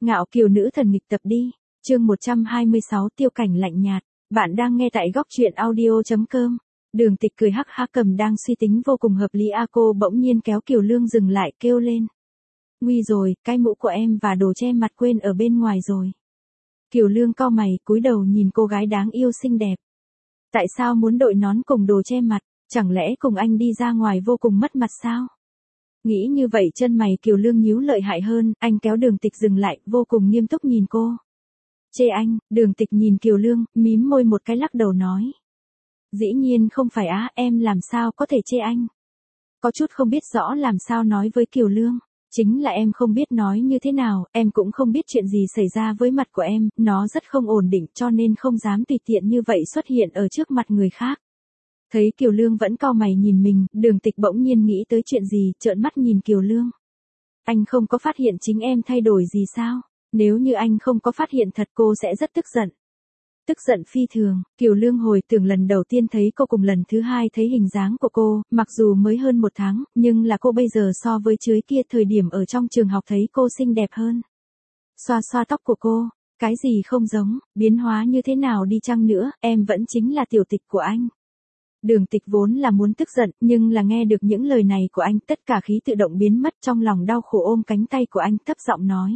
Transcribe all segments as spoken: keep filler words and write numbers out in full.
Ngạo kiều nữ thần nghịch tập đi. Chương một trăm hai mươi sáu Tiêu Cảnh lạnh nhạt. Bạn đang nghe tại góc truyện audio chấm com. Đường Tịch cười hắc hắc cầm đang suy tính vô cùng hợp lý a cô bỗng nhiên kéo Kiều Lương dừng lại kêu lên. Nguy rồi, cái mũ của em và đồ che mặt quên ở bên ngoài rồi. Kiều Lương cau mày cúi đầu nhìn cô gái đáng yêu xinh đẹp. Tại sao muốn đội nón cùng đồ che mặt, chẳng lẽ cùng anh đi ra ngoài vô cùng mất mặt sao? Nghĩ như vậy chân mày Kiều Lương nhíu lợi hại hơn, anh kéo Đường Tịch dừng lại, vô cùng nghiêm túc nhìn cô. Chê anh, Đường Tịch nhìn Kiều Lương, mím môi một cái lắc đầu nói. Dĩ nhiên không phải á, em làm sao có thể chê anh. Có chút không biết rõ làm sao nói với Kiều Lương. Chính là em không biết nói như thế nào, em cũng không biết chuyện gì xảy ra với mặt của em, nó rất không ổn định cho nên không dám tùy tiện như vậy xuất hiện ở trước mặt người khác. Thấy Kiều Lương vẫn cau mày nhìn mình, Đường Tịch bỗng nhiên nghĩ tới chuyện gì, trợn mắt nhìn Kiều Lương. Anh không có phát hiện chính em thay đổi gì sao? Nếu như anh không có phát hiện thật cô sẽ rất tức giận. Tức giận phi thường, Kiều Lương hồi tưởng lần đầu tiên thấy cô cùng lần thứ hai thấy hình dáng của cô, mặc dù mới hơn một tháng, nhưng là cô bây giờ so với trước kia thời điểm ở trong trường học thấy cô xinh đẹp hơn. Xoa xoa tóc của cô, cái gì không giống, biến hóa như thế nào đi chăng nữa, em vẫn chính là tiểu Tịch của anh. Đường Tịch vốn là muốn tức giận, nhưng là nghe được những lời này của anh, tất cả khí tự động biến mất, trong lòng đau khổ ôm cánh tay của anh thấp giọng nói.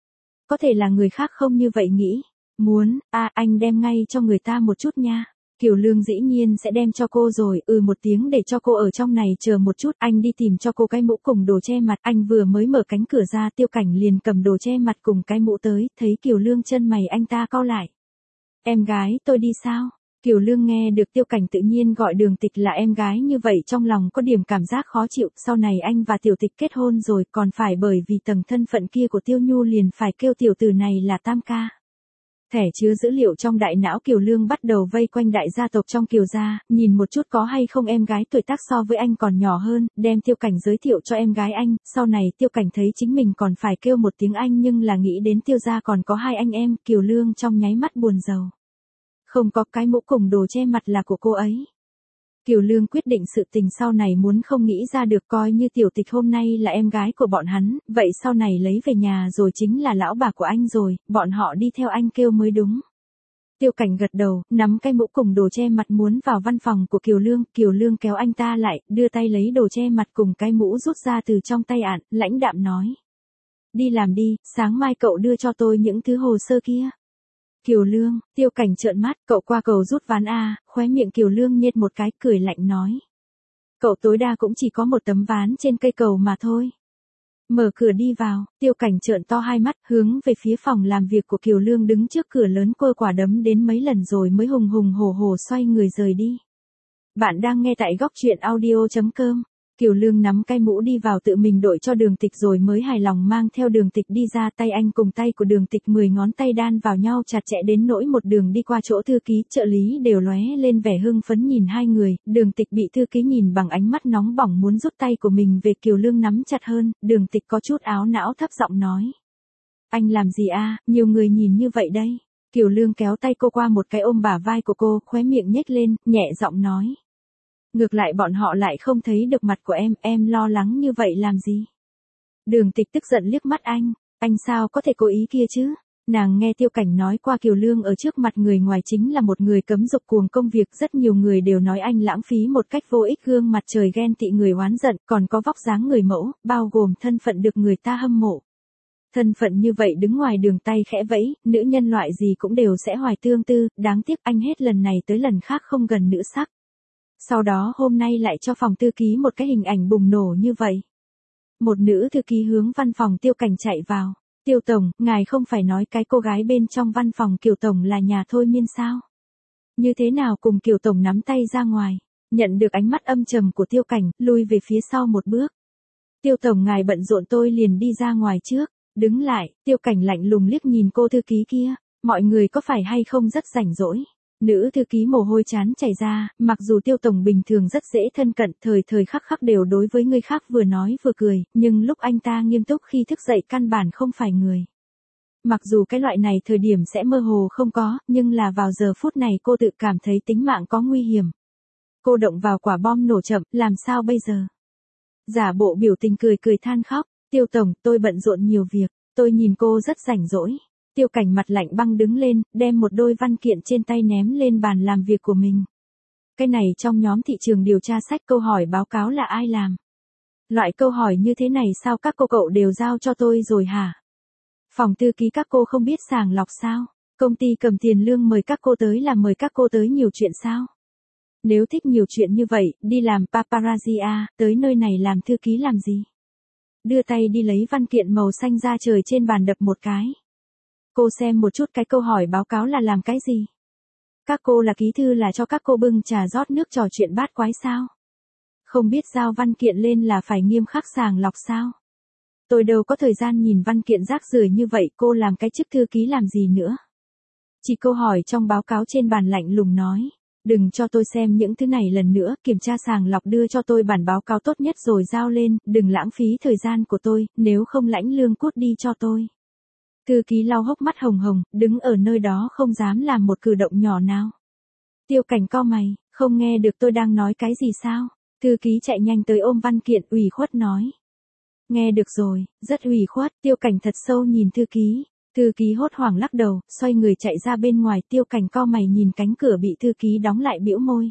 Có thể là người khác không như vậy nghĩ. Muốn, a à, anh đem ngay cho người ta một chút nha. Kiều Lương dĩ nhiên sẽ đem cho cô rồi, ừ một tiếng để cho cô ở trong này chờ một chút, anh đi tìm cho cô cái mũ cùng đồ che mặt, anh vừa mới mở cánh cửa ra Tiêu Cảnh liền cầm đồ che mặt cùng cái mũ tới, thấy Kiều Lương chân mày anh ta cau lại. Em gái, tôi đi sao? Kiều Lương nghe được Tiêu Cảnh tự nhiên gọi Đường Tịch là em gái như vậy trong lòng có điểm cảm giác khó chịu, sau này anh và Tiểu Tịch kết hôn rồi còn phải bởi vì tầng thân phận kia của Tiêu Nhu liền phải kêu tiểu tử này là tam ca. Thẻ chứa dữ liệu trong đại não Kiều Lương bắt đầu vây quanh đại gia tộc trong Kiều gia, nhìn một chút có hay không em gái tuổi tác so với anh còn nhỏ hơn, đem Tiêu Cảnh giới thiệu cho em gái anh, sau này Tiêu Cảnh thấy chính mình còn phải kêu một tiếng anh nhưng là nghĩ đến Tiêu gia còn có hai anh em, Kiều Lương trong nháy mắt buồn rầu. Không có cái mũ cùng đồ che mặt là của cô ấy. Kiều Lương quyết định sự tình sau này muốn không nghĩ ra được coi như Tiểu Tịch hôm nay là em gái của bọn hắn, vậy sau này lấy về nhà rồi chính là lão bà của anh rồi, bọn họ đi theo anh kêu mới đúng. Tiêu Cảnh gật đầu, nắm cái mũ cùng đồ che mặt muốn vào văn phòng của Kiều Lương, Kiều Lương kéo anh ta lại, đưa tay lấy đồ che mặt cùng cái mũ rút ra từ trong tay ạn, lãnh đạm nói. Đi làm đi, sáng mai cậu đưa cho tôi những thứ hồ sơ kia. Kiều Lương, Tiêu Cảnh trợn mắt, cậu qua cầu rút ván a, khóe miệng Kiều Lương nhếch một cái, cười lạnh nói. Cậu tối đa cũng chỉ có một tấm ván trên cây cầu mà thôi. Mở cửa đi vào, Tiêu Cảnh trợn to hai mắt, hướng về phía phòng làm việc của Kiều Lương đứng trước cửa lớn côi quả đấm đến mấy lần rồi mới hùng hùng hổ hổ xoay người rời đi. Bạn đang nghe tại góc truyện audio chấm com. Kiều Lương nắm cái mũ đi vào tự mình đội cho Đường Tịch rồi mới hài lòng mang theo Đường Tịch đi ra, tay anh cùng tay của Đường Tịch mười ngón tay đan vào nhau chặt chẽ đến nỗi một đường đi qua chỗ thư ký, trợ lý đều lóe lên vẻ hưng phấn nhìn hai người, Đường Tịch bị thư ký nhìn bằng ánh mắt nóng bỏng muốn rút tay của mình về, Kiều Lương nắm chặt hơn, Đường Tịch có chút áo não thấp giọng nói. Anh làm gì a, nhiều người nhìn như vậy đây. Kiều Lương kéo tay cô qua một cái ôm bả vai của cô, khóe miệng nhếch lên, nhẹ giọng nói. Ngược lại bọn họ lại không thấy được mặt của em, em lo lắng như vậy làm gì? Đường Tịch tức giận liếc mắt anh, anh sao có thể cố ý kia chứ? Nàng nghe Tiêu Cảnh nói qua Kiều Lương ở trước mặt người ngoài chính là một người cấm dục cuồng công việc, rất nhiều người đều nói anh lãng phí một cách vô ích, gương mặt trời ghen tị người oán giận, còn có vóc dáng người mẫu, bao gồm thân phận được người ta hâm mộ. Thân phận như vậy đứng ngoài đường tay khẽ vẫy, nữ nhân loại gì cũng đều sẽ hoài tương tư, đáng tiếc anh hết lần này tới lần khác không gần nữ sắc. Sau đó hôm nay lại cho phòng thư ký một cái hình ảnh bùng nổ như vậy. Một nữ thư ký hướng văn phòng Tiêu Cảnh chạy vào. Tiêu Tổng, ngài không phải nói cái cô gái bên trong văn phòng Kiều Tổng là nhà thôi miên sao? Như thế nào cùng Kiều Tổng nắm tay ra ngoài? Nhận được ánh mắt âm trầm của Tiêu Cảnh, lui về phía sau một bước. Tiêu Tổng ngài bận rộn tôi liền đi ra ngoài trước. Đứng lại, Tiêu Cảnh lạnh lùng liếc nhìn cô thư ký kia. Mọi người có phải hay không rất rảnh rỗi? Nữ thư ký mồ hôi chán chảy ra, mặc dù Tiêu Tổng bình thường rất dễ thân cận, thời thời khắc khắc đều đối với người khác vừa nói vừa cười, nhưng lúc anh ta nghiêm túc khi thức dậy căn bản không phải người. Mặc dù cái loại này thời điểm sẽ mơ hồ không có, nhưng là vào giờ phút này cô tự cảm thấy tính mạng có nguy hiểm. Cô động vào quả bom nổ chậm, làm sao bây giờ? Giả bộ biểu tình cười cười than khóc, Tiêu Tổng, tôi bận rộn nhiều việc. Tôi nhìn cô rất rảnh rỗi. Tiêu Cảnh mặt lạnh băng đứng lên, đem một đôi văn kiện trên tay ném lên bàn làm việc của mình. Cái này trong nhóm thị trường điều tra sách câu hỏi báo cáo là ai làm? Loại câu hỏi như thế này sao các cô cậu đều giao cho tôi rồi hả? Phòng thư ký các cô không biết sàng lọc sao? Công ty cầm tiền lương mời các cô tới là mời các cô tới nhiều chuyện sao? Nếu thích nhiều chuyện như vậy, đi làm paparazzi à, tới nơi này làm thư ký làm gì? Đưa tay đi lấy văn kiện màu xanh ra trời trên bàn đập một cái. Cô xem một chút cái câu hỏi báo cáo là làm cái gì? Các cô là ký thư là cho các cô bưng trà rót nước trò chuyện bát quái sao? Không biết giao văn kiện lên là phải nghiêm khắc sàng lọc sao? Tôi đâu có thời gian nhìn văn kiện rác rưởi như vậy, cô làm cái chức thư ký làm gì nữa? Chỉ câu hỏi trong báo cáo trên bàn lạnh lùng nói. Đừng cho tôi xem những thứ này lần nữa, kiểm tra sàng lọc đưa cho tôi bản báo cáo tốt nhất rồi giao lên, đừng lãng phí thời gian của tôi, nếu không lãnh lương cút đi cho tôi. Thư ký lau hốc mắt hồng hồng, đứng ở nơi đó không dám làm một cử động nhỏ nào. Tiêu Cảnh cau mày, không nghe được tôi đang nói cái gì sao? Thư ký chạy nhanh tới ôm văn kiện ủy khuất nói. Nghe được rồi, rất ủy khuất, Tiêu Cảnh thật sâu nhìn thư ký. Thư ký hốt hoảng lắc đầu, xoay người chạy ra bên ngoài. Tiêu Cảnh cau mày nhìn cánh cửa bị thư ký đóng lại bĩu môi.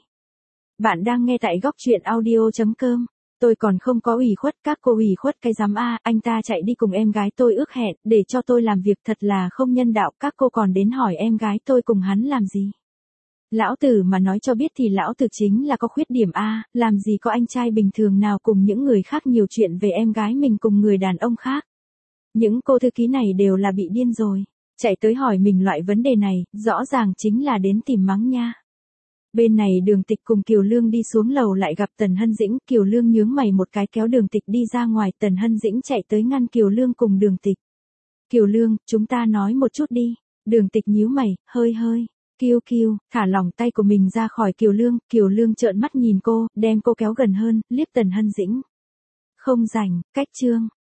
Bạn đang nghe tại góc truyện audio chấm com. Tôi còn không có ủy khuất, các cô ủy khuất cái giám a, anh ta chạy đi cùng em gái tôi ước hẹn, để cho tôi làm việc thật là không nhân đạo, các cô còn đến hỏi em gái tôi cùng hắn làm gì. Lão tử mà nói cho biết thì lão tử chính là có khuyết điểm a, làm gì có anh trai bình thường nào cùng những người khác nhiều chuyện về em gái mình cùng người đàn ông khác. Những cô thư ký này đều là bị điên rồi, chạy tới hỏi mình loại vấn đề này, rõ ràng chính là đến tìm mắng nha. Bên này Đường Tịch cùng Kiều Lương đi xuống lầu lại gặp Tần Hân Dĩnh, Kiều Lương nhướng mày một cái kéo Đường Tịch đi ra ngoài, Tần Hân Dĩnh chạy tới ngăn Kiều Lương cùng Đường Tịch. Kiều Lương, chúng ta nói một chút đi. Đường Tịch nhíu mày, hơi hơi. Kiều Kiều, thả lỏng tay của mình ra khỏi Kiều Lương, Kiều Lương trợn mắt nhìn cô, đem cô kéo gần hơn, liếc Tần Hân Dĩnh. Không rảnh, cách chương.